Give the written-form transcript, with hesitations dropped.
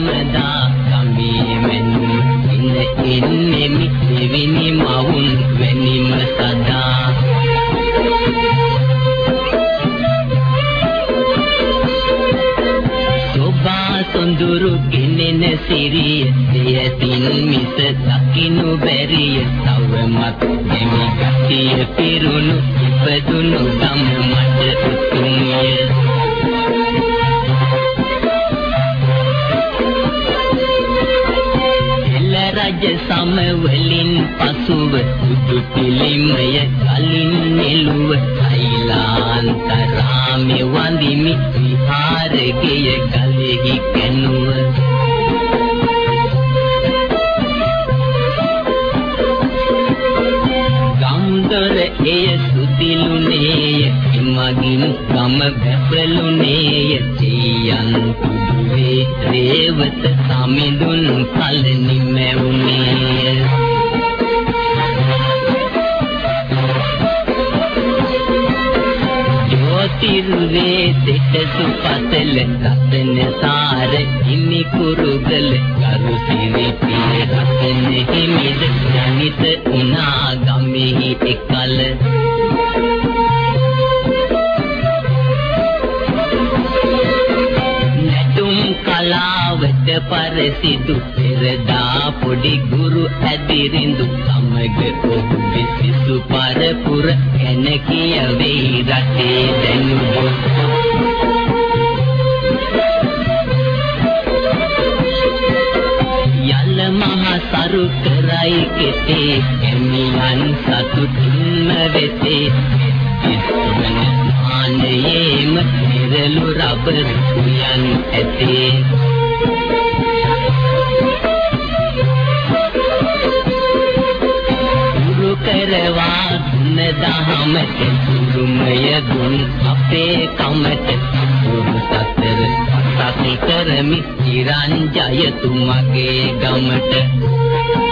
සමදා ගමේ මෙන්නුම් ඉන්න එන්නෙමි දෙවිනි මවුන් වෙනිම සදා සෝබා සොඳුරු ගෙනෙන සිරිය දෙයතින් මිස දකින්නු බැරිය තවමත් දෙමි ගතිය පිරුණු ඉපදුණු ගම මට උතුම්ය රජ සමවලින් පසුව උතු පිළිමය කලින් නෙළුව අයිලාන්තරාමි වඳිමි විහාරගෙය ගලෙහි කැනුව ගම්දොර එය සුදිලුනේය මගින් ගම බැපලුනේය ජීයන් කුඩුවේ රේවත සමිඳුන් කලනි මැවුනේ ජෝතිරුවේ දෙටසු පතල රතන සාර හිමි කුරුගල කරු සිරිපිය රතන හිමිද ජනිත උනා ගමෙහි එකල කලාවට පරසිදු පෙරදා පොඩි ගුරු ඇදිරිඳු සමග ඔහු විසිසු පරපුර ගැන කියවේ රටේ දැනුම යල මහ සරු කරයි කෙතේ එමියන් සතුටින්ම වෙතේ ඉස්වන ආනයේම නිරලු රබර් උයන් ඇතේ උරු කරවා දුන දහමට උරුමය දුන් අපේ කමට උරු සතර පසක් කරමි චිරංජය තුමගේ ගමට